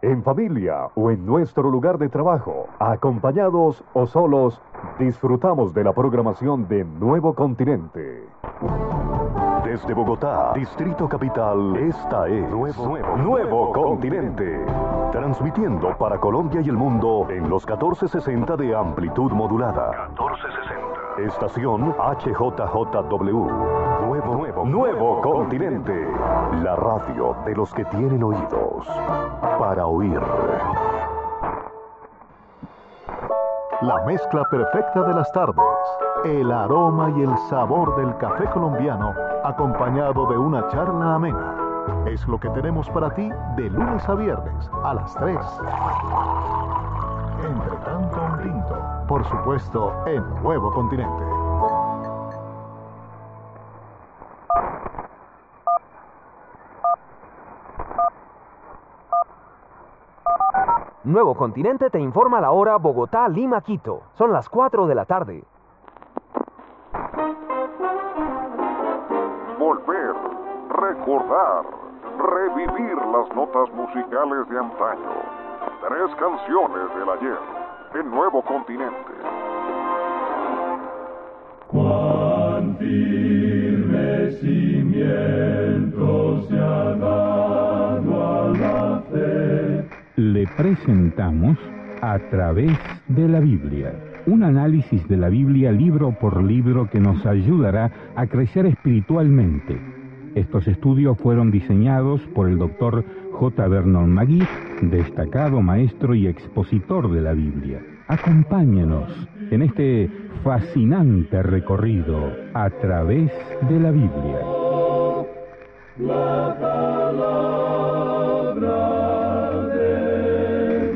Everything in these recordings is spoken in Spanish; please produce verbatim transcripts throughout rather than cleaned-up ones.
en familia o en nuestro lugar de trabajo, acompañados o solos, disfrutamos de la programación de Nuevo Continente. Desde Bogotá, Distrito Capital, esta es Nuevo, Nuevo, Nuevo Continente. Transmitiendo para Colombia y el mundo en los catorce sesenta de amplitud modulada. catorce sesenta. Estación H J J W. Nuevo, Nuevo, Nuevo Continente. La radio de los que tienen oídos para oír. La mezcla perfecta de las tardes. El aroma y el sabor del café colombiano, acompañado de una charla amena. Es lo que tenemos para ti de lunes a viernes a las tres. Entre tanto un tinto, por supuesto, en Nuevo Continente. Nuevo Continente te informa la hora Bogotá, Lima, Quito. Son las cuatro de la tarde. Volver, recordar, revivir las notas musicales de antaño. Tres canciones del ayer en Nuevo Continente. Cuán firme cimiento se ha dado a la fe. Le presentamos A Través de la Biblia, un análisis de la Biblia libro por libro que nos ayudará a crecer espiritualmente. Estos estudios fueron diseñados por el doctor J. Vernon McGee, destacado maestro y expositor de la Biblia. Acompáñenos en este fascinante recorrido a través de la Biblia. La palabra de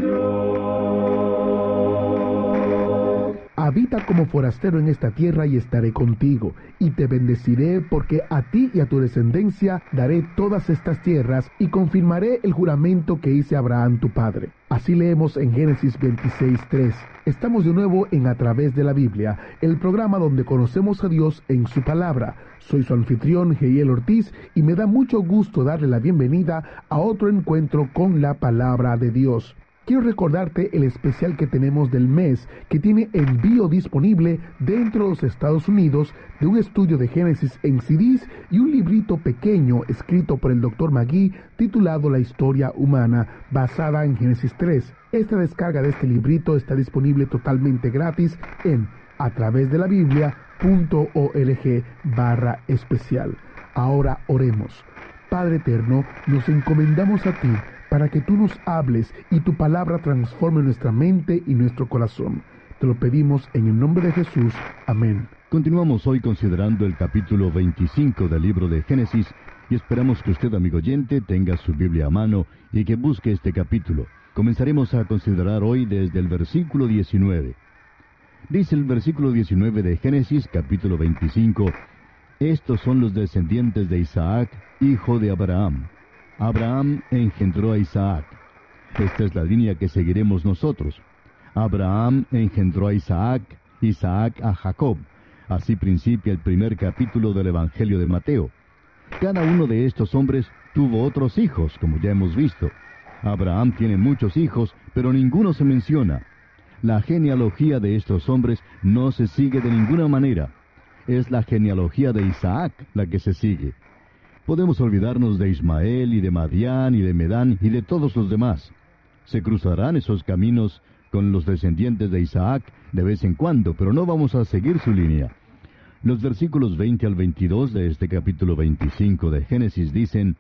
Dios. Habita como forastero en esta tierra y estaré contigo, y te bendeciré porque a ti y a tu descendencia daré todas estas tierras y confirmaré el juramento que hice a Abraham tu padre. Así leemos en Génesis veintiséis tres. Estamos de nuevo en A Través de la Biblia, el programa donde conocemos a Dios en su palabra. Soy su anfitrión, Geiel Ortiz, y me da mucho gusto darle la bienvenida a otro encuentro con la palabra de Dios. Quiero recordarte el especial que tenemos del mes, que tiene envío disponible dentro de los Estados Unidos de un estudio de Génesis en C Ds y un librito pequeño escrito por el doctor McGee titulado La Historia Humana, basada en Génesis tres. Esta descarga de este librito está disponible totalmente gratis en a través de la biblia punto org barra especial. Ahora oremos. Padre eterno, nos encomendamos a ti para que tú nos hables y tu palabra transforme nuestra mente y nuestro corazón. Te lo pedimos en el nombre de Jesús. Amén. Continuamos hoy considerando el capítulo veinticinco del libro de Génesis y esperamos que usted, amigo oyente, tenga su Biblia a mano y que busque este capítulo. Comenzaremos a considerar hoy desde el versículo diecinueve. Dice el versículo diecinueve de Génesis, capítulo veinticinco, estos son los descendientes de Isaac, hijo de Abraham. Abraham engendró a Isaac. Esta es la línea que seguiremos nosotros. Abraham engendró a Isaac, Isaac a Jacob. Así principia el primer capítulo del Evangelio de Mateo. Cada uno de estos hombres tuvo otros hijos, como ya hemos visto. Abraham tiene muchos hijos, pero ninguno se menciona. La genealogía de estos hombres no se sigue de ninguna manera. Es la genealogía de Isaac la que se sigue. Podemos olvidarnos de Ismael y de Madián y de Medán y de todos los demás. Se cruzarán esos caminos con los descendientes de Isaac de vez en cuando, pero no vamos a seguir su línea. Los versículos veinte al veintidós de este capítulo veinticinco de Génesis dicen: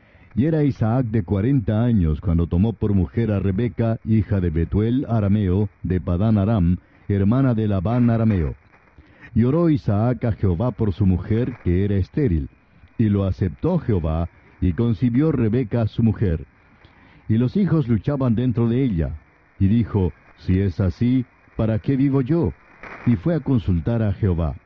Y era Isaac de cuarenta años cuando tomó por mujer a Rebeca, hija de Betuel arameo, de Padán Aram, hermana de Labán arameo. Y oró Isaac a Jehová por su mujer, que era estéril. Y lo aceptó Jehová, y concibió Rebeca su mujer. Y los hijos luchaban dentro de ella. Y dijo, si es así, ¿para qué vivo yo? Y fue a consultar a Jehová.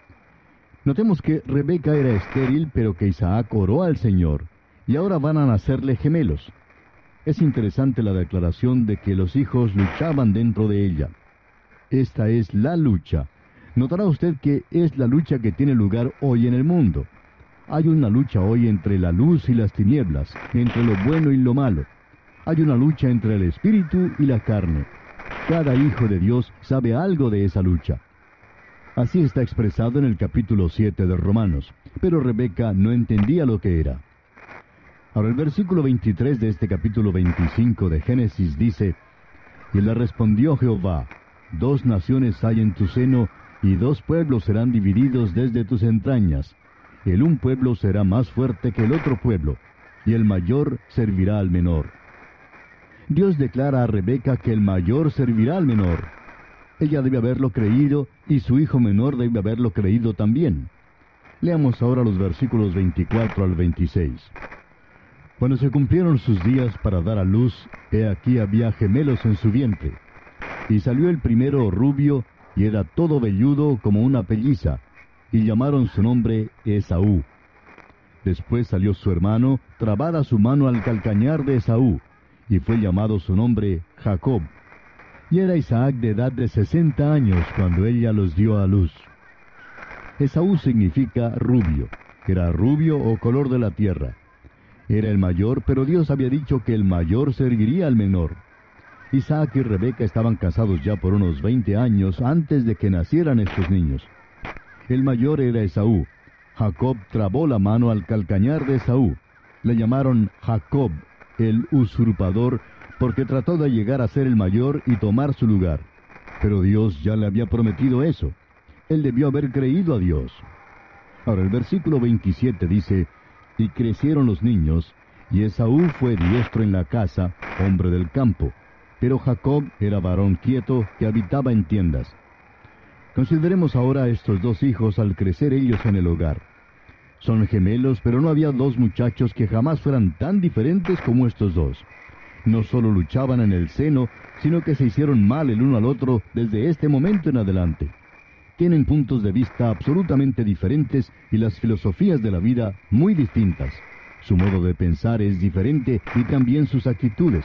Notemos que Rebeca era estéril, pero que Isaac oró al Señor, y ahora van a nacerle gemelos. Es interesante la declaración de que los hijos luchaban dentro de ella. Esta es la lucha. Notará usted que es la lucha que tiene lugar hoy en el mundo. Hay una lucha hoy entre la luz y las tinieblas, entre lo bueno y lo malo. Hay una lucha entre el espíritu y la carne. Cada hijo de Dios sabe algo de esa lucha. Así está expresado en el capítulo siete de Romanos, pero Rebeca no entendía lo que era. Ahora el versículo veintitrés de este capítulo veinticinco de Génesis dice: Y le respondió Jehová: Dos naciones hay en tu seno, y dos pueblos serán divididos desde tus entrañas. El un pueblo será más fuerte que el otro pueblo, y el mayor servirá al menor. Dios declara a Rebeca que el mayor servirá al menor. Ella debe haberlo creído, y su hijo menor debe haberlo creído también. Leamos ahora los versículos veinticuatro al veintiséis. Cuando se cumplieron sus días para dar a luz, he aquí había gemelos en su vientre. Y salió el primero rubio, y era todo velludo como una pelliza, y llamaron su nombre Esaú. Después salió su hermano, trabada su mano al calcañar de Esaú, y fue llamado su nombre Jacob. Y era Isaac de edad de sesenta años cuando ella los dio a luz. Esaú significa rubio, era rubio o color de la tierra. Era el mayor, pero Dios había dicho que el mayor serviría al menor. Isaac y Rebeca estaban casados ya por unos veinte años antes de que nacieran estos niños. El mayor era Esaú. Jacob trabó la mano al calcañar de Esaú. Le llamaron Jacob, el usurpador, porque trató de llegar a ser el mayor y tomar su lugar. Pero Dios ya le había prometido eso. Él debió haber creído a Dios. Ahora el versículo veintisiete dice: Y crecieron los niños, y Esaú fue diestro en la casa, hombre del campo, pero Jacob era varón quieto que habitaba en tiendas. Consideremos ahora a estos dos hijos al crecer ellos en el hogar. Son gemelos, pero no había dos muchachos que jamás fueran tan diferentes como estos dos. No solo luchaban en el seno, sino que se hicieron mal el uno al otro desde este momento en adelante. Tienen puntos de vista absolutamente diferentes y las filosofías de la vida muy distintas. Su modo de pensar es diferente y también sus actitudes.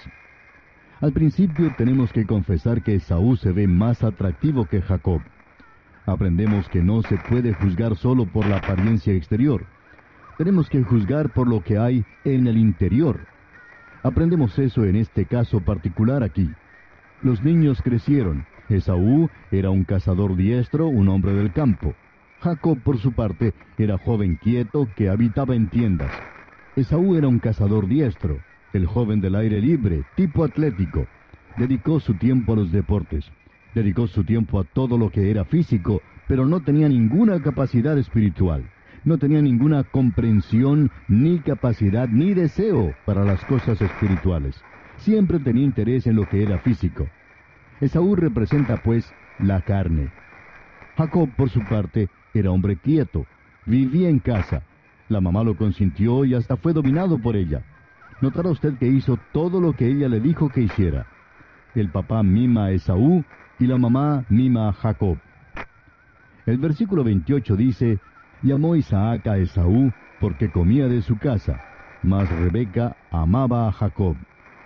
Al principio tenemos que confesar que Esaú se ve más atractivo que Jacob. Aprendemos que no se puede juzgar solo por la apariencia exterior. Tenemos que juzgar por lo que hay en el interior. Aprendemos eso en este caso particular aquí. Los niños crecieron. Esaú era un cazador diestro, un hombre del campo. Jacob, por su parte, era joven quieto que habitaba en tiendas. Esaú era un cazador diestro, el joven del aire libre, tipo atlético. Dedicó su tiempo a los deportes. Dedicó su tiempo a todo lo que era físico, pero no tenía ninguna capacidad espiritual. No tenía ninguna comprensión, ni capacidad, ni deseo para las cosas espirituales. Siempre tenía interés en lo que era físico. Esaú representa, pues, la carne. Jacob, por su parte, era hombre quieto. Vivía en casa. La mamá lo consintió y hasta fue dominado por ella. Notará usted que hizo todo lo que ella le dijo que hiciera. El papá mima a Esaú y la mamá mima a Jacob. El versículo veintiocho dice: Y amó Isaac a Esaú porque comía de su casa, mas Rebeca amaba a Jacob.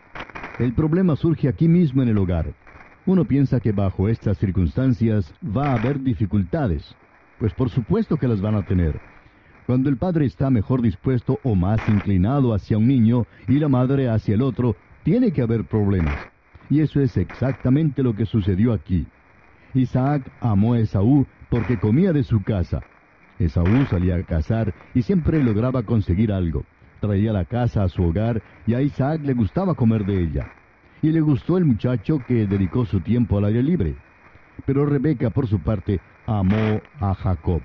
El problema surge aquí mismo en el hogar. Uno piensa que bajo estas circunstancias va a haber dificultades. Pues por supuesto que las van a tener. Cuando el padre está mejor dispuesto o más inclinado hacia un niño y la madre hacia el otro, tiene que haber problemas. Y eso es exactamente lo que sucedió aquí. Isaac amó a Esaú porque comía de su casa. Esaú salía a cazar y siempre lograba conseguir algo. Traía la casa a su hogar y a Isaac le gustaba comer de ella. Y le gustó el muchacho que dedicó su tiempo al aire libre. Pero Rebeca, por su parte, amó a Jacob.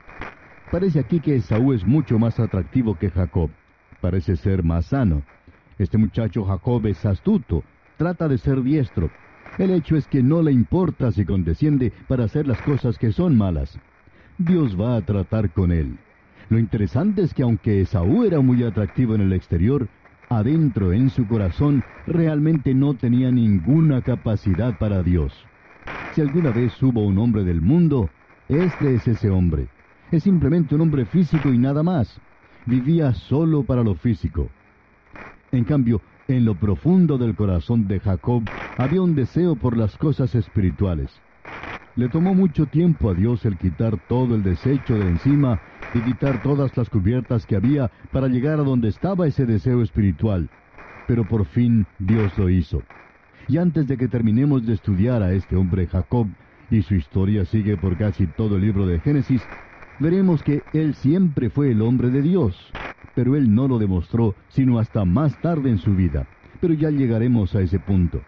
Parece aquí que Esaú es mucho más atractivo que Jacob. Parece ser más sano. Este muchacho Jacob es astuto, trata de ser diestro. El hecho es que no le importa si condesciende para hacer las cosas que son malas. Dios va a tratar con él. Lo interesante es que aunque Esaú era muy atractivo en el exterior, adentro en su corazón realmente no tenía ninguna capacidad para Dios. Si alguna vez hubo un hombre del mundo, este es ese hombre. Es simplemente un hombre físico y nada más. Vivía solo para lo físico. En cambio, en lo profundo del corazón de Jacob había un deseo por las cosas espirituales. Le tomó mucho tiempo a Dios el quitar todo el desecho de encima y quitar todas las cubiertas que había para llegar a donde estaba ese deseo espiritual. pero por fin Dios lo hizo. Y antes de que terminemos de estudiar a este hombre Jacob, y su historia sigue por casi todo el libro de Génesis, veremos que él siempre fue el hombre de Dios, pero él no lo demostró sino hasta más tarde en su vida. Pero ya llegaremos a ese punto.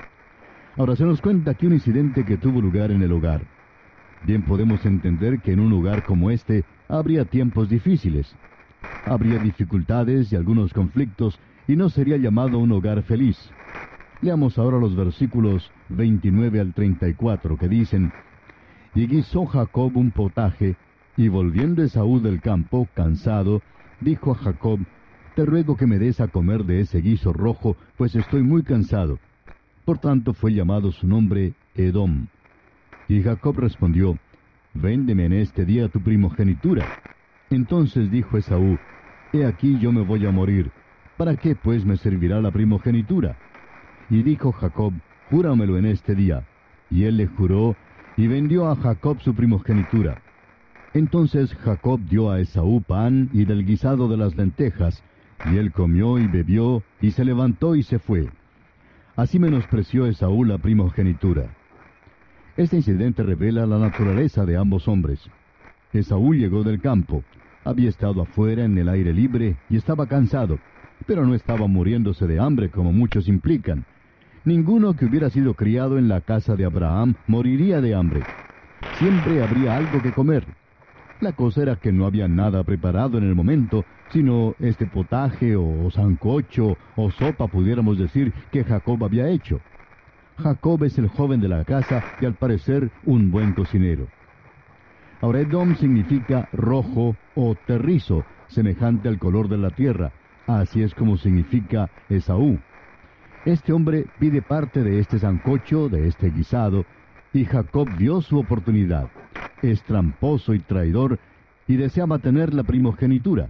Ahora se nos cuenta aquí un incidente que tuvo lugar en el hogar. Bien podemos entender que en un hogar como este habría tiempos difíciles. Habría dificultades y algunos conflictos, y no sería llamado un hogar feliz. Leamos ahora los versículos veintinueve al treinta y cuatro, que dicen: Y guisó Jacob un potaje, y volviendo Esaú del campo, cansado, dijo a Jacob: Te ruego que me des a comer de ese guiso rojo, pues estoy muy cansado. Por tanto fue llamado su nombre Edom. Y Jacob respondió: Véndeme en este día tu primogenitura. Entonces dijo Esaú: He aquí yo me voy a morir. ¿Para qué pues me servirá la primogenitura? Y dijo Jacob: Júramelo en este día. Y él le juró, y vendió a Jacob su primogenitura. Entonces Jacob dio a Esaú pan y del guisado de las lentejas, y él comió y bebió, y se levantó y se fue. Así menospreció Esaú la primogenitura. Este incidente revela la naturaleza de ambos hombres. Esaú llegó del campo, había estado afuera en el aire libre y estaba cansado, pero no estaba muriéndose de hambre como muchos implican. Ninguno que hubiera sido criado en la casa de Abraham moriría de hambre. Siempre habría algo que comer. La cosa era que no había nada preparado en el momento, sino este potaje o sancocho o sopa, pudiéramos decir, que Jacob había hecho. Jacob es el joven de la casa y al parecer un buen cocinero. Ahora Edom significa rojo o terrizo, semejante al color de la tierra. Así es como significa Esaú. Este hombre pide parte de este sancocho, de este guisado, y Jacob vio su oportunidad. Es tramposo y traidor, y deseaba tener la primogenitura.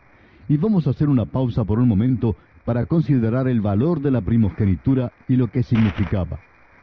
Y vamos a hacer una pausa por un momento para considerar el valor de la primogenitura y lo que significaba.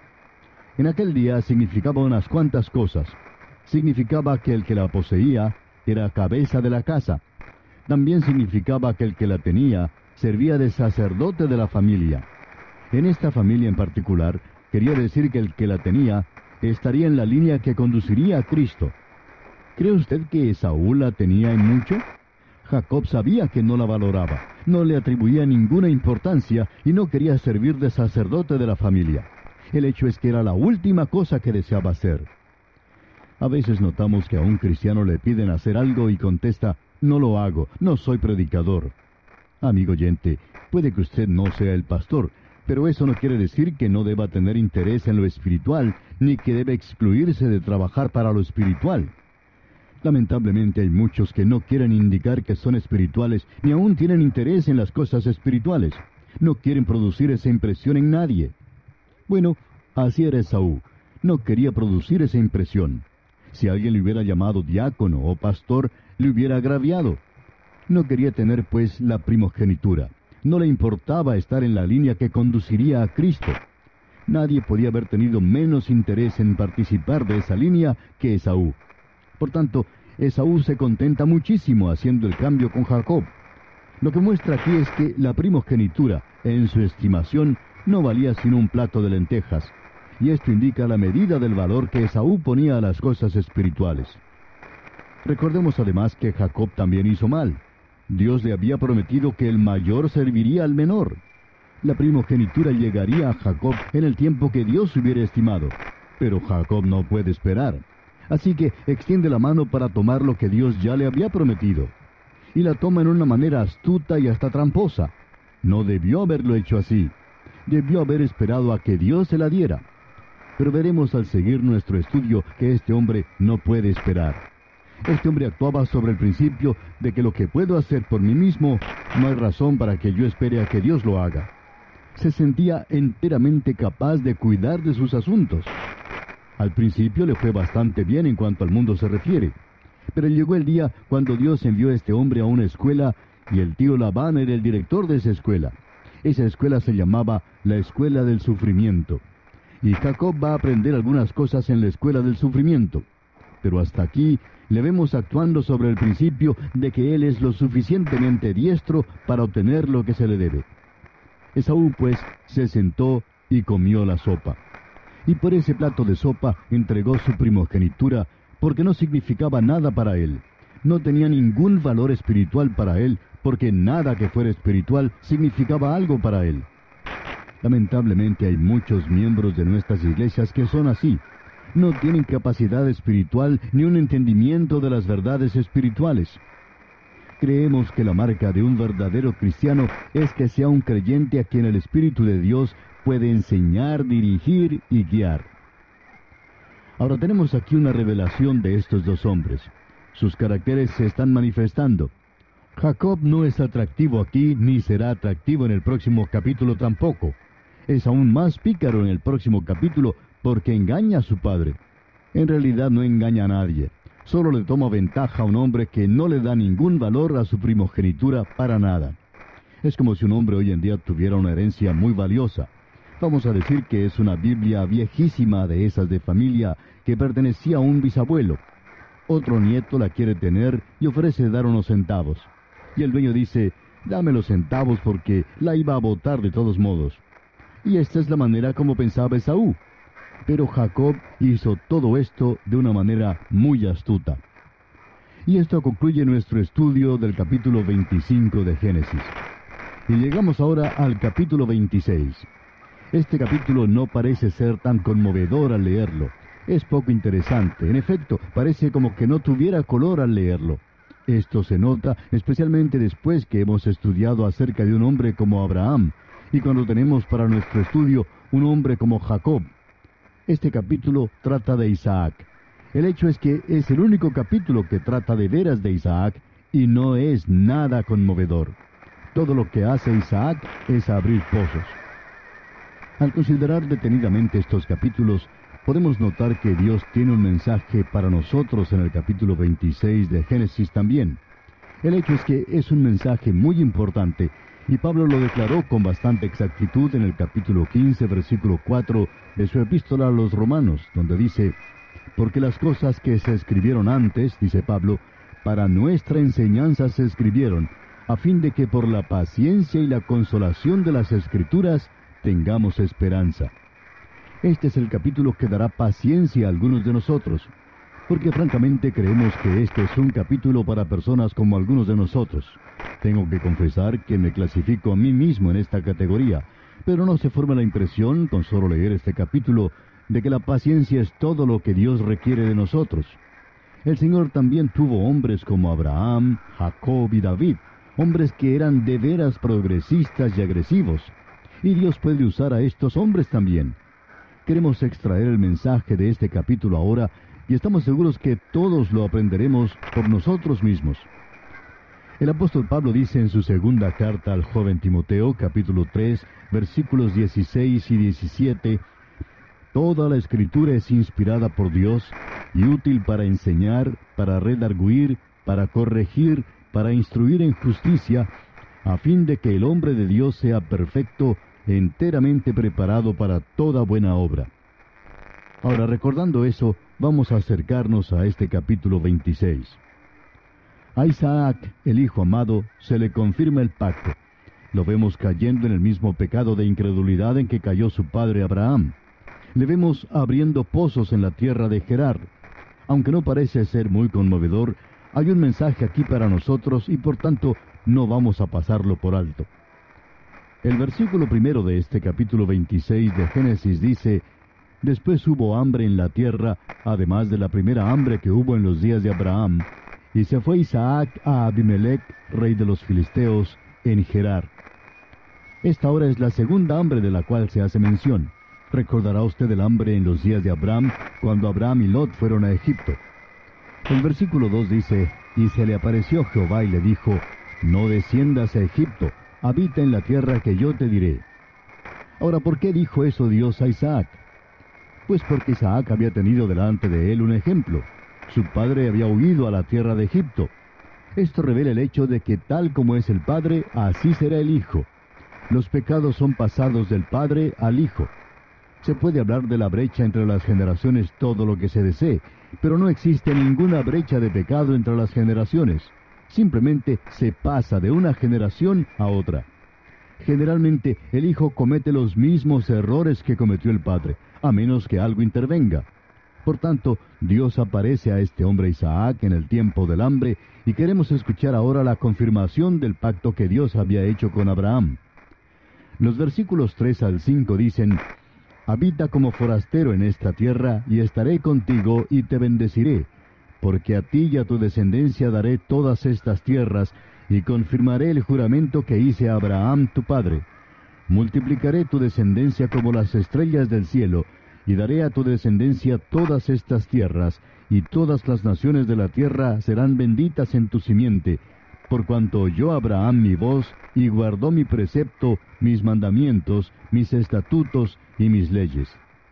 En aquel día significaba unas cuantas cosas. Significaba que el que la poseía era cabeza de la casa. También significaba que el que la tenía servía de sacerdote de la familia. En esta familia en particular, quería decir que el que la tenía estaría en la línea que conduciría a Cristo. ¿Cree usted que Esaú la tenía en mucho? Jacob sabía que no la valoraba, no le atribuía ninguna importancia y no quería servir de sacerdote de la familia. El hecho es que era la última cosa que deseaba hacer. A veces notamos que a un cristiano le piden hacer algo y contesta: no lo hago, no soy predicador. Amigo oyente, puede que usted no sea el pastor, pero eso no quiere decir que no deba tener interés en lo espiritual, ni que debe excluirse de trabajar para lo espiritual. Lamentablemente hay muchos que no quieren indicar que son espirituales, ni aún tienen interés en las cosas espirituales. No quieren producir esa impresión en nadie. Bueno, así era Esaú. No quería producir esa impresión. Si alguien le hubiera llamado diácono o pastor, le hubiera agraviado. No quería tener, pues, la primogenitura. No le importaba estar en la línea que conduciría a Cristo. Nadie podía haber tenido menos interés en participar de esa línea que Esaú. Por tanto, Esaú se contenta muchísimo haciendo el cambio con Jacob. Lo que muestra aquí es que la primogenitura, en su estimación, no valía sino un plato de lentejas, y esto indica la medida del valor que Esaú ponía a las cosas espirituales. Recordemos además que Jacob también hizo mal. Dios le había prometido que el mayor serviría al menor. La primogenitura llegaría a Jacob en el tiempo que Dios hubiera estimado, pero Jacob no puede esperar. Así que extiende la mano para tomar lo que Dios ya le había prometido. Y la toma en una manera astuta y hasta tramposa. No debió haberlo hecho así. Debió haber esperado a que Dios se la diera. Pero veremos al seguir nuestro estudio que este hombre no puede esperar. Este hombre actuaba sobre el principio de que lo que puedo hacer por mí mismo, no hay razón para que yo espere a que Dios lo haga. Se sentía enteramente capaz de cuidar de sus asuntos. Al principio le fue bastante bien en cuanto al mundo se refiere, pero llegó el día cuando Dios envió a este hombre a una escuela y el tío Labán era el director de esa escuela. Esa escuela se llamaba la Escuela del Sufrimiento. Y Jacob va a aprender algunas cosas en la Escuela del Sufrimiento. Pero hasta aquí le vemos actuando sobre el principio de que él es lo suficientemente diestro para obtener lo que se le debe. Esaú, pues, se sentó y comió la sopa. Y por ese plato de sopa entregó su primogenitura, porque no significaba nada para él. No tenía ningún valor espiritual para él, porque nada que fuera espiritual significaba algo para él. Lamentablemente hay muchos miembros de nuestras iglesias que son así. No tienen capacidad espiritual ni un entendimiento de las verdades espirituales. Creemos que la marca de un verdadero cristiano es que sea un creyente a quien el Espíritu de Dios puede enseñar, dirigir y guiar. Ahora tenemos aquí una revelación de estos dos hombres. Sus caracteres se están manifestando. Jacob no es atractivo aquí, ni será atractivo en el próximo capítulo tampoco. Es aún más pícaro en el próximo capítulo porque engaña a su padre. En realidad no engaña a nadie. Solo le toma ventaja a un hombre que no le da ningún valor a su primogenitura para nada. Es como si un hombre hoy en día tuviera una herencia muy valiosa. Vamos a decir que es una Biblia viejísima de esas de familia que pertenecía a un bisabuelo. Otro nieto la quiere tener y ofrece dar unos centavos. Y el dueño dice, dame los centavos porque la iba a botar de todos modos. Y esta es la manera como pensaba Esaú. Pero Jacob hizo todo esto de una manera muy astuta. Y esto concluye nuestro estudio del capítulo veinticinco de Génesis. Y llegamos ahora al capítulo veintiséis. Este capítulo no parece ser tan conmovedor al leerlo. Es poco interesante. En efecto, parece como que no tuviera color al leerlo. Esto se nota especialmente después que hemos estudiado acerca de un hombre como Abraham, y cuando tenemos para nuestro estudio un hombre como Jacob. Este capítulo trata de Isaac. El hecho es que es el único capítulo que trata de veras de Isaac, y no es nada conmovedor. Todo lo que hace Isaac es abrir pozos. Al considerar detenidamente estos capítulos, podemos notar que Dios tiene un mensaje para nosotros en el capítulo veintiséis de Génesis también. El hecho es que es un mensaje muy importante, y Pablo lo declaró con bastante exactitud en el capítulo quince, versículo cuatro de su epístola a los Romanos, donde dice, porque las cosas que se escribieron antes, dice Pablo, para nuestra enseñanza se escribieron, a fin de que por la paciencia y la consolación de las Escrituras tengamos esperanza. Este es el capítulo que dará paciencia a algunos de nosotros, porque francamente creemos que este es un capítulo para personas como algunos de nosotros. Tengo que confesar que me clasifico a mí mismo en esta categoría, pero no se forma la impresión, con solo leer este capítulo, de que la paciencia es todo lo que Dios requiere de nosotros. El Señor también tuvo hombres como Abraham, Jacob y David, hombres que eran de veras progresistas y agresivos, y Dios puede usar a estos hombres también. Queremos extraer el mensaje de este capítulo ahora, y estamos seguros que todos lo aprenderemos por nosotros mismos. El apóstol Pablo dice en su segunda carta al joven Timoteo, capítulo tres, versículos dieciséis y diecisiete, toda la Escritura es inspirada por Dios y útil para enseñar, para redarguir, para corregir, para instruir en justicia, a fin de que el hombre de Dios sea perfecto, enteramente preparado para toda buena obra. Ahora, recordando eso, vamos a acercarnos a este capítulo veintiséis. A Isaac, el hijo amado, se le confirma el pacto. Lo vemos cayendo en el mismo pecado de incredulidad en que cayó su padre Abraham. Le vemos abriendo pozos en la tierra de Gerar. Aunque no parece ser muy conmovedor, hay un mensaje aquí para nosotros y por tanto no vamos a pasarlo por alto. El versículo primero de este capítulo veintiséis de Génesis dice, después hubo hambre en la tierra, además de la primera hambre que hubo en los días de Abraham, y se fue Isaac a Abimelech, rey de los filisteos, en Gerar. Esta ahora es la segunda hambre de la cual se hace mención. Recordará usted el hambre en los días de Abraham, cuando Abraham y Lot fueron a Egipto. El versículo dos dice, y se le apareció Jehová y le dijo, no desciendas a Egipto, habita en la tierra que yo te diré. Ahora, ¿por qué dijo eso Dios a Isaac? Pues porque Isaac había tenido delante de él un ejemplo. Su padre había huido a la tierra de Egipto. Esto revela el hecho de que tal como es el padre, así será el hijo. Los pecados son pasados del padre al hijo. Se puede hablar de la brecha entre las generaciones todo lo que se desee, pero no existe ninguna brecha de pecado entre las generaciones. Simplemente se pasa de una generación a otra. Generalmente el hijo comete los mismos errores que cometió el padre, a menos que algo intervenga. Por tanto, Dios aparece a este hombre Isaac en el tiempo del hambre, y queremos escuchar ahora la confirmación del pacto que Dios había hecho con Abraham. Los versículos tres al cinco dicen: «Habita como forastero en esta tierra, y estaré contigo, y te bendeciré, porque a ti y a tu descendencia daré todas estas tierras, y confirmaré el juramento que hice a Abraham tu padre. Multiplicaré tu descendencia como las estrellas del cielo, y daré a tu descendencia todas estas tierras, y todas las naciones de la tierra serán benditas en tu simiente, por cuanto oyó Abraham mi voz, y guardó mi precepto, mis mandamientos, mis estatutos y mis leyes».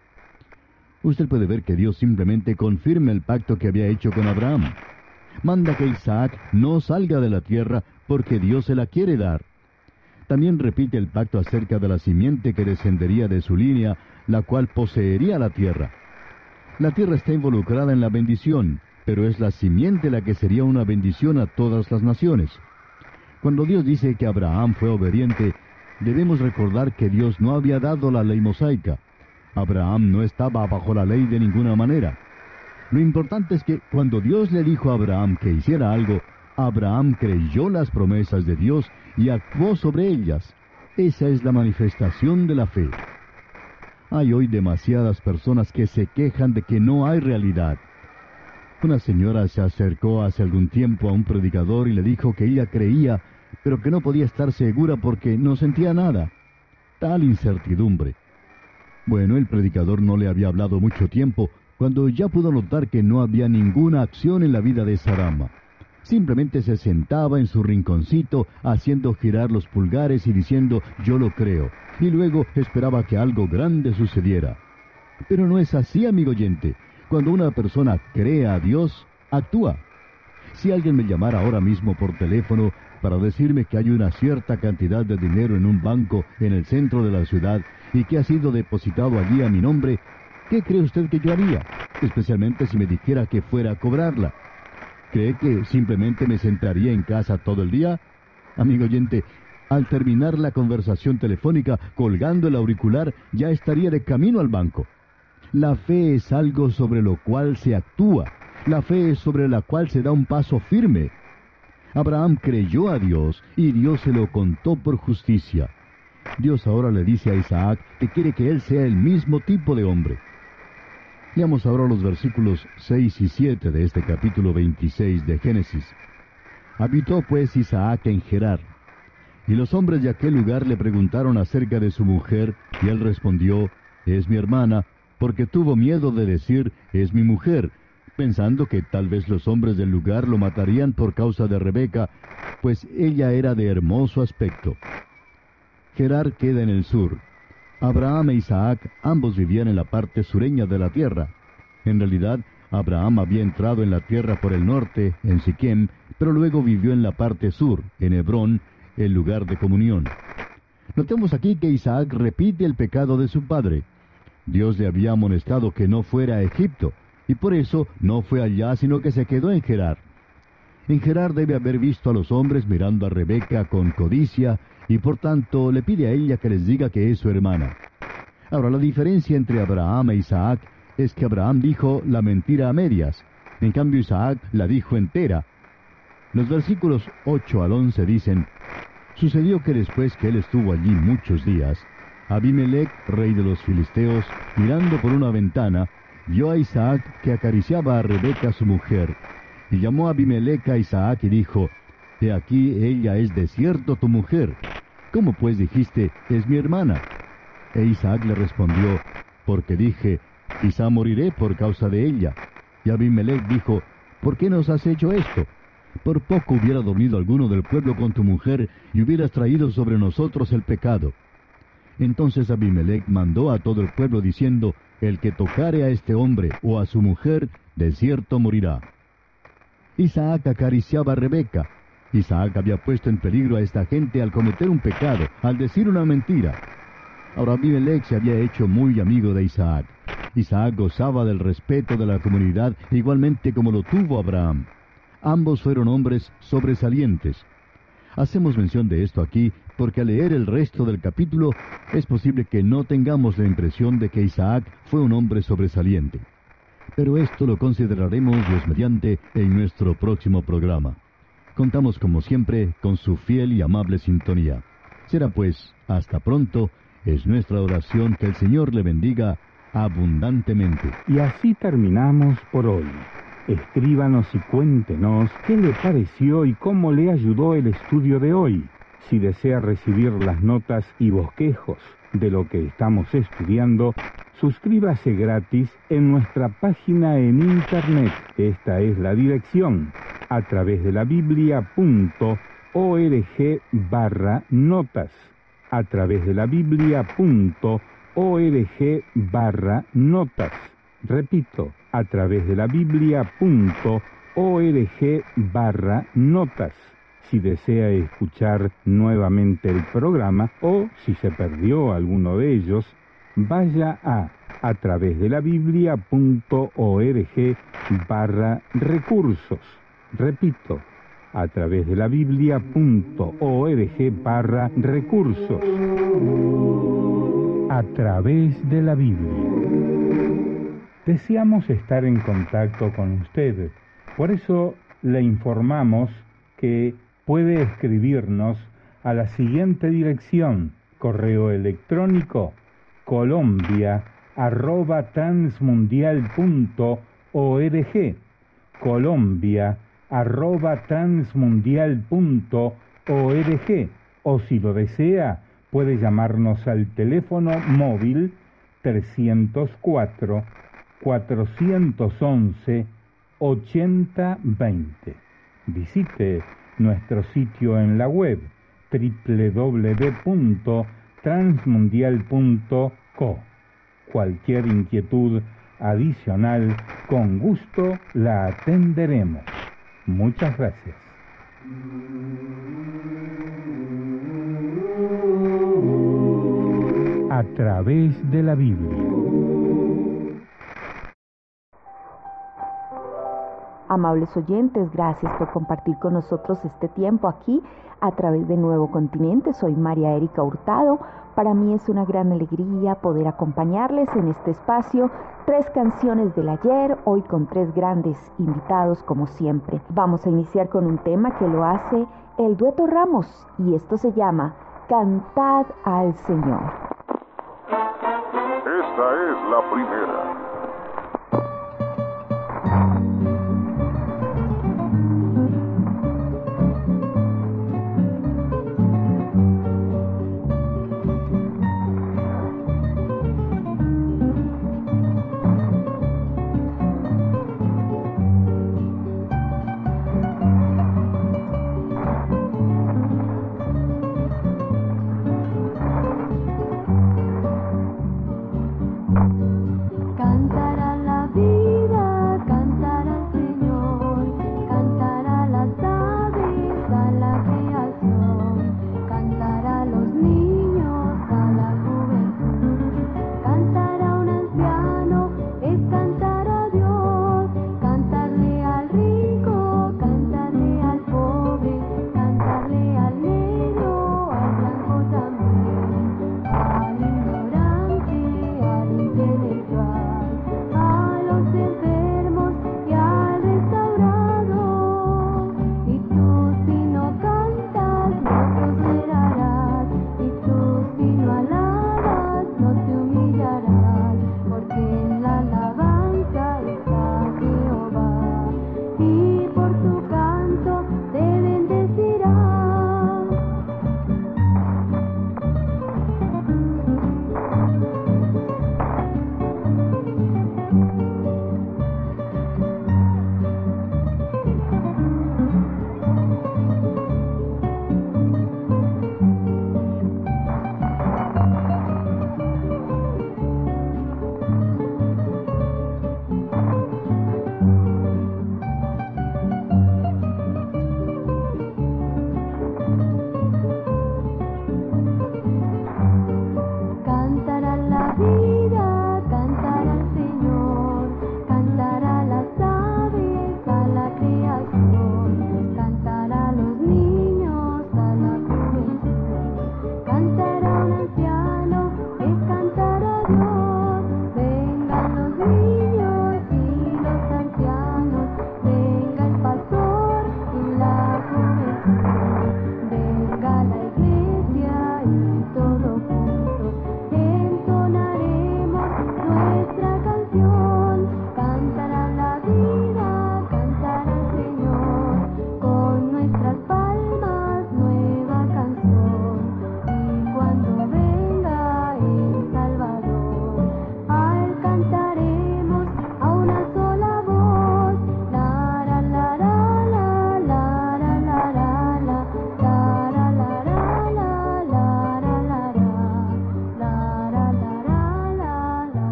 Usted puede ver que Dios simplemente confirma el pacto que había hecho con Abraham. Manda que Isaac no salga de la tierra porque Dios se la quiere dar. También repite el pacto acerca de la simiente que descendería de su línea, la cual poseería la tierra. La tierra está involucrada en la bendición, pero es la simiente la que sería una bendición a todas las naciones. Cuando Dios dice que Abraham fue obediente, debemos recordar que Dios no había dado la ley mosaica. Abraham no estaba bajo la ley de ninguna manera. Lo importante es que cuando Dios le dijo a Abraham que hiciera algo, Abraham creyó las promesas de Dios y actuó sobre ellas. Esa es la manifestación de la fe. Hay hoy demasiadas personas que se quejan de que no hay realidad. Una señora se acercó hace algún tiempo a un predicador y le dijo que ella creía, pero que no podía estar segura porque no sentía nada. Tal incertidumbre. Bueno, el predicador no le había hablado mucho tiempo, cuando ya pudo notar que no había ninguna acción en la vida de esa dama. Simplemente se sentaba en su rinconcito, haciendo girar los pulgares y diciendo, «yo lo creo», y luego esperaba que algo grande sucediera. Pero no es así, amigo oyente. Cuando una persona cree a Dios, actúa. Si alguien me llamara ahora mismo por teléfono para decirme que hay una cierta cantidad de dinero en un banco en el centro de la ciudad y que ha sido depositado allí a mi nombre, ¿qué cree usted que yo haría? Especialmente si me dijera que fuera a cobrarla. ¿Cree que simplemente me sentaría en casa todo el día? Amigo oyente, al terminar la conversación telefónica, colgando el auricular, ya estaría de camino al banco. La fe es algo sobre lo cual se actúa. La fe es sobre la cual se da un paso firme. Abraham creyó a Dios y Dios se lo contó por justicia. Dios ahora le dice a Isaac que quiere que él sea el mismo tipo de hombre. Leamos ahora los versículos seis y siete de este capítulo veintiséis de Génesis. Habitó pues Isaac en Gerar. Y los hombres de aquel lugar le preguntaron acerca de su mujer, y él respondió, «Es mi hermana», porque tuvo miedo de decir, «es mi mujer», pensando que tal vez los hombres del lugar lo matarían por causa de Rebeca, pues ella era de hermoso aspecto. Gerar queda en el sur. Abraham e Isaac ambos vivían en la parte sureña de la tierra. En realidad, Abraham había entrado en la tierra por el norte, en Siquem, pero luego vivió en la parte sur, en Hebrón, el lugar de comunión. Notemos aquí que Isaac repite el pecado de su padre. Dios le había amonestado que no fuera a Egipto, y por eso no fue allá, sino que se quedó en Gerar. En Gerar debe haber visto a los hombres mirando a Rebeca con codicia, y por tanto le pide a ella que les diga que es su hermana. Ahora, la diferencia entre Abraham e Isaac es que Abraham dijo la mentira a medias, en cambio Isaac la dijo entera. Los versículos ocho al once dicen, «Sucedió que después que él estuvo allí muchos días, Abimelech, rey de los filisteos, mirando por una ventana, vio a Isaac que acariciaba a Rebeca su mujer, y llamó a Abimelech a Isaac y dijo, «He aquí, ella es de cierto tu mujer. ¿Cómo pues dijiste, es mi hermana?» E Isaac le respondió, «Porque dije, quizá moriré por causa de ella». Y Abimelech dijo, «¿Por qué nos has hecho esto? Por poco hubiera dormido alguno del pueblo con tu mujer, y hubieras traído sobre nosotros el pecado». Entonces Abimelech mandó a todo el pueblo diciendo, «El que tocare a este hombre o a su mujer, de cierto morirá». Isaac acariciaba a Rebeca. Isaac había puesto en peligro a esta gente al cometer un pecado, al decir una mentira. Ahora Abimelech se había hecho muy amigo de Isaac. Isaac gozaba del respeto de la comunidad, igualmente como lo tuvo Abraham. Ambos fueron hombres sobresalientes. Hacemos mención de esto aquí porque al leer el resto del capítulo es posible que no tengamos la impresión de que Isaac fue un hombre sobresaliente. Pero esto lo consideraremos, Dios mediante, en nuestro próximo programa. Contamos como siempre con su fiel y amable sintonía. Será pues, hasta pronto, es nuestra oración que el Señor le bendiga abundantemente. Y así terminamos por hoy. Escríbanos y cuéntenos qué le pareció y cómo le ayudó el estudio de hoy. Si desea recibir las notas y bosquejos de lo que estamos estudiando, suscríbase gratis en nuestra página en internet. Esta es la dirección: a través de la biblia punto org barra notas. A través de la biblia punto org barra notas. Repito, a través de la biblia punto org barra notas. Si desea escuchar nuevamente el programa o si se perdió alguno de ellos, vaya a a través de la biblia punto org barra recursos. Repito, a través de la biblia punto org barra recursos. A través de la Biblia. Deseamos estar en contacto con usted. Por eso le informamos que puede escribirnos a la siguiente dirección: correo electrónico colombia arroba transmundial punto org, colombia arroba transmundial punto org, o si lo desea puede llamarnos al teléfono móvil trescientos cuatro, cuatrocientos once, ochenta veinte. Visite nuestro sitio en la web doble u doble u doble u punto transmundial punto co. Cualquier inquietud adicional, con gusto la atenderemos. Muchas gracias. A través de la Biblia. Amables oyentes, gracias por compartir con nosotros este tiempo aquí a través de Nuevo Continente. Soy María Erika Hurtado. Para mí es una gran alegría poder acompañarles en este espacio. Tres canciones del ayer, hoy con tres grandes invitados como siempre. Vamos a iniciar con un tema que lo hace el dueto Ramos y esto se llama Cantad al Señor. Esta es la primera. Cantad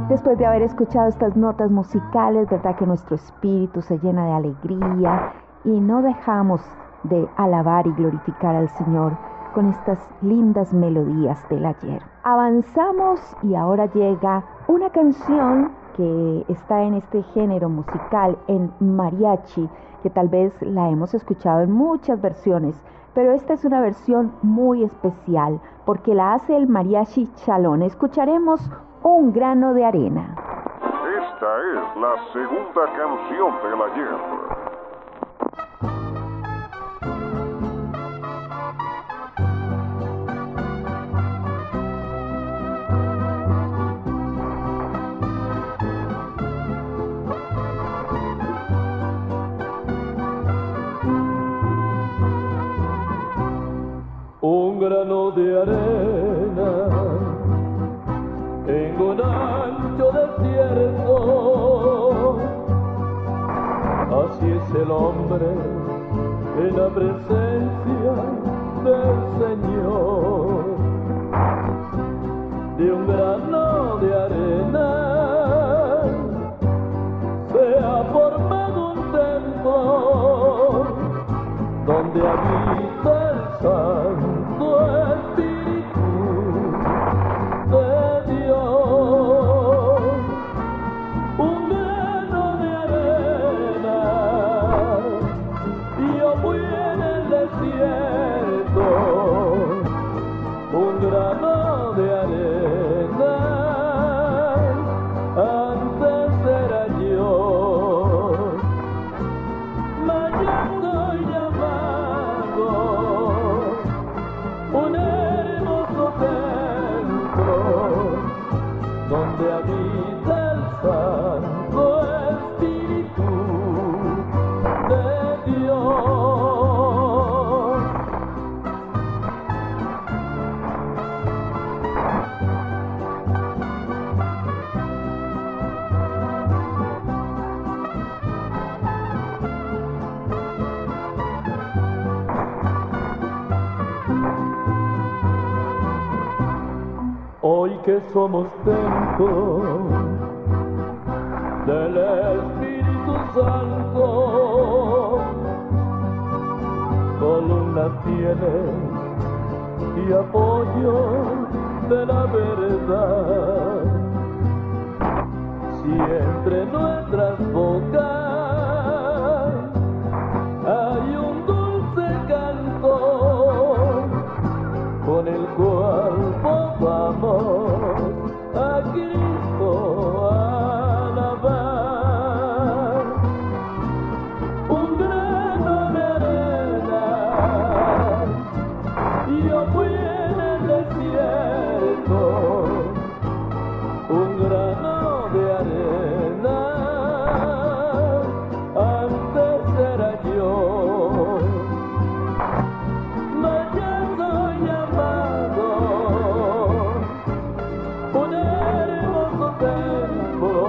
Después de haber escuchado estas notas musicales, verdad que nuestro espíritu se llena de alegría y no dejamos de alabar y glorificar al Señor con estas lindas melodías del ayer. Avanzamos y ahora llega una canción que está en este género musical, en mariachi, que tal vez la hemos escuchado en muchas versiones, pero esta es una versión muy especial porque la hace el Mariachi Chalón. Escucharemos Un grano de arena. Esta es la segunda canción del ayer. Un grano de arena en un ancho desierto, así es el hombre en la presencia del Señor. De un grano de arena se ha formado un templo donde habita el Santo Espíritu de Dios. Un grano de arena, yo fui en el desierto. Un grano de arena, antes era yo. Mañana soy llamado un hermoso templo donde habita el Santo Espíritu de Dios. Hoy que somos templo del Espíritu Santo, columnas tienes y apoyo de la verdad. Si entre nuestras bocas hay un dulce canto con el cual vamos a Cristo a alabar. Un grano de arena, yo fui en el desierto. Un grano de arena, antes era yo. Mañana soy llamado un hermoso templo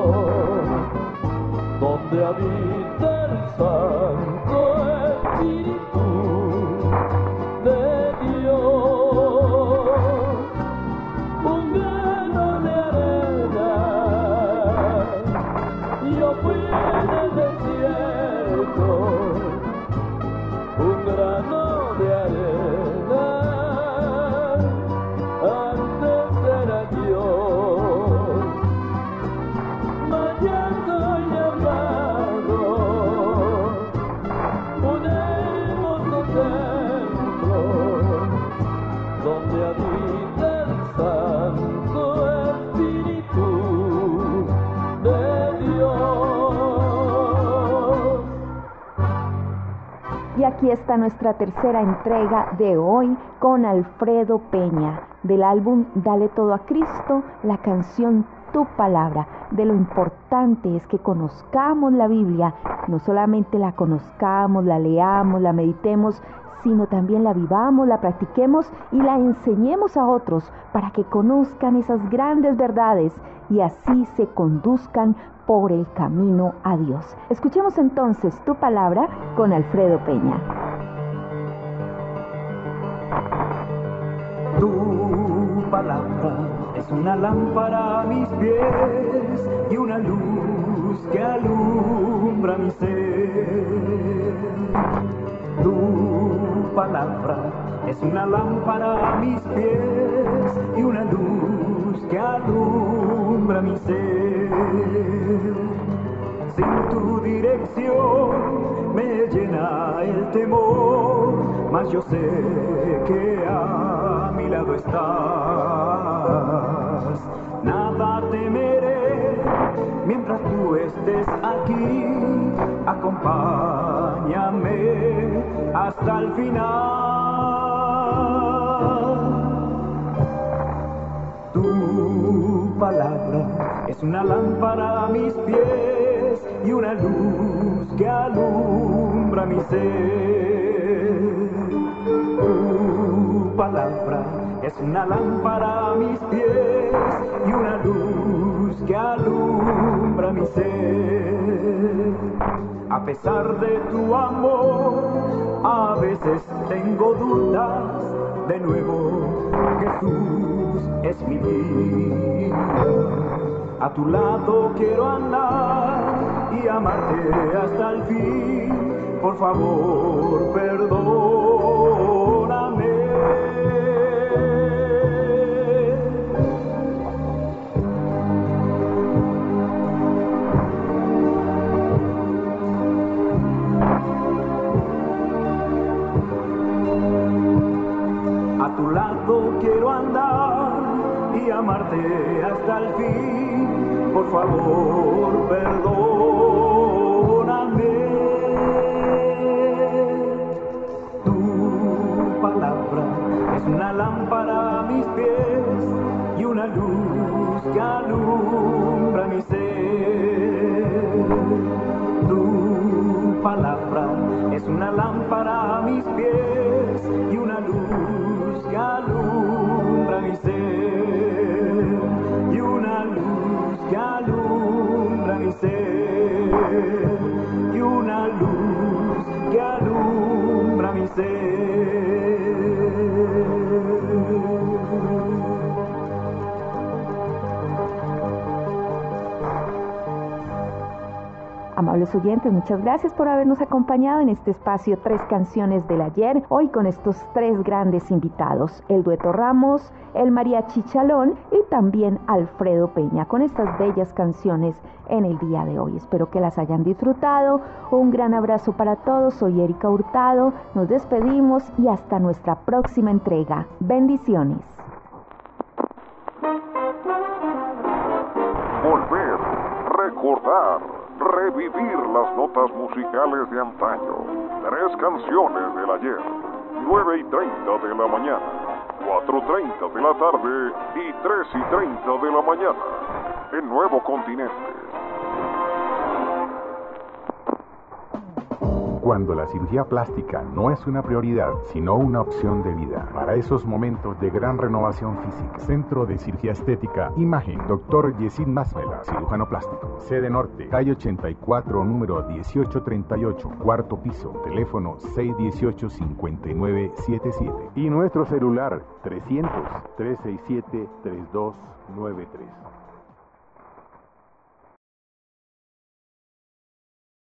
donde habita el Santo Espíritu de Dios. Un grano de arena, yo fui en el desierto. Un grano de arena, antes era yo. Mañana soy llamado un hermoso templo donde habita el Santo Espíritu de Dios. Y aquí está nuestra tercera entrega de hoy con Alfredo Peña, del álbum Dale Todo a Cristo, la canción Tu Palabra. De lo importante es que conozcamos la Biblia, no solamente la conozcamos, la leamos, la meditemos, sino también la vivamos, la practiquemos y la enseñemos a otros para que conozcan esas grandes verdades y así se conduzcan por el camino a Dios. Escuchemos entonces Tu Palabra con Alfredo Peña. Tu palabra es una lámpara a mis pies y una luz que alumbra mi ser. Tu palabra es una lámpara a mis pies y una luz que alumbra mi ser. Sin tu dirección me llena el temor, mas yo sé que a mi lado estás. Nada temeré mientras tú estés aquí. Acompáñame hasta el final. Tu palabra es una lámpara a mis pies y una luz que alumbra mi ser. Tu palabra es una lámpara a mis pies y una luz que alumbra mi ser. A pesar de tu amor, a veces tengo dudas. De nuevo, Jesús es mi vida. A tu lado quiero andar y amarte hasta el fin. Por favor, perdóname. A tu lado quiero andar y amarte hasta el fin. Por favor, perdóname. Tu palabra es una lámpara a mis pies y una luz que alumbra mi ser. Tu palabra es una lámpara a mis pies y una luz que alumbra mi ser. Y una luz que alumbra mi ser. Y una luz que alumbra mi ser. Amables oyentes, muchas gracias por habernos acompañado en este espacio Tres Canciones del Ayer, hoy con estos tres grandes invitados, el dueto Ramos, el mariachi Chalón y también Alfredo Peña, con estas bellas canciones en el día de hoy. Espero que las hayan disfrutado. Un gran abrazo para todos, soy Erika Hurtado, nos despedimos y hasta nuestra próxima entrega. Bendiciones. Volver, recordar, revivir las notas musicales de antaño. Tres canciones del ayer. nueve y treinta de la mañana, cuatro y treinta de la tarde y tres y treinta de la mañana. En Nuevo Continente. Cuando la cirugía plástica no es una prioridad, sino una opción de vida. Para esos momentos de gran renovación física. Centro de Cirugía Estética Imagen. Doctor Yesid Masmela, cirujano plástico. Sede Norte, calle ochenta y cuatro, número dieciocho treinta y ocho, cuarto piso. Teléfono seis uno ocho, cinco nueve siete siete. Y nuestro celular trescientos, trescientos sesenta y siete, treinta y dos noventa y tres.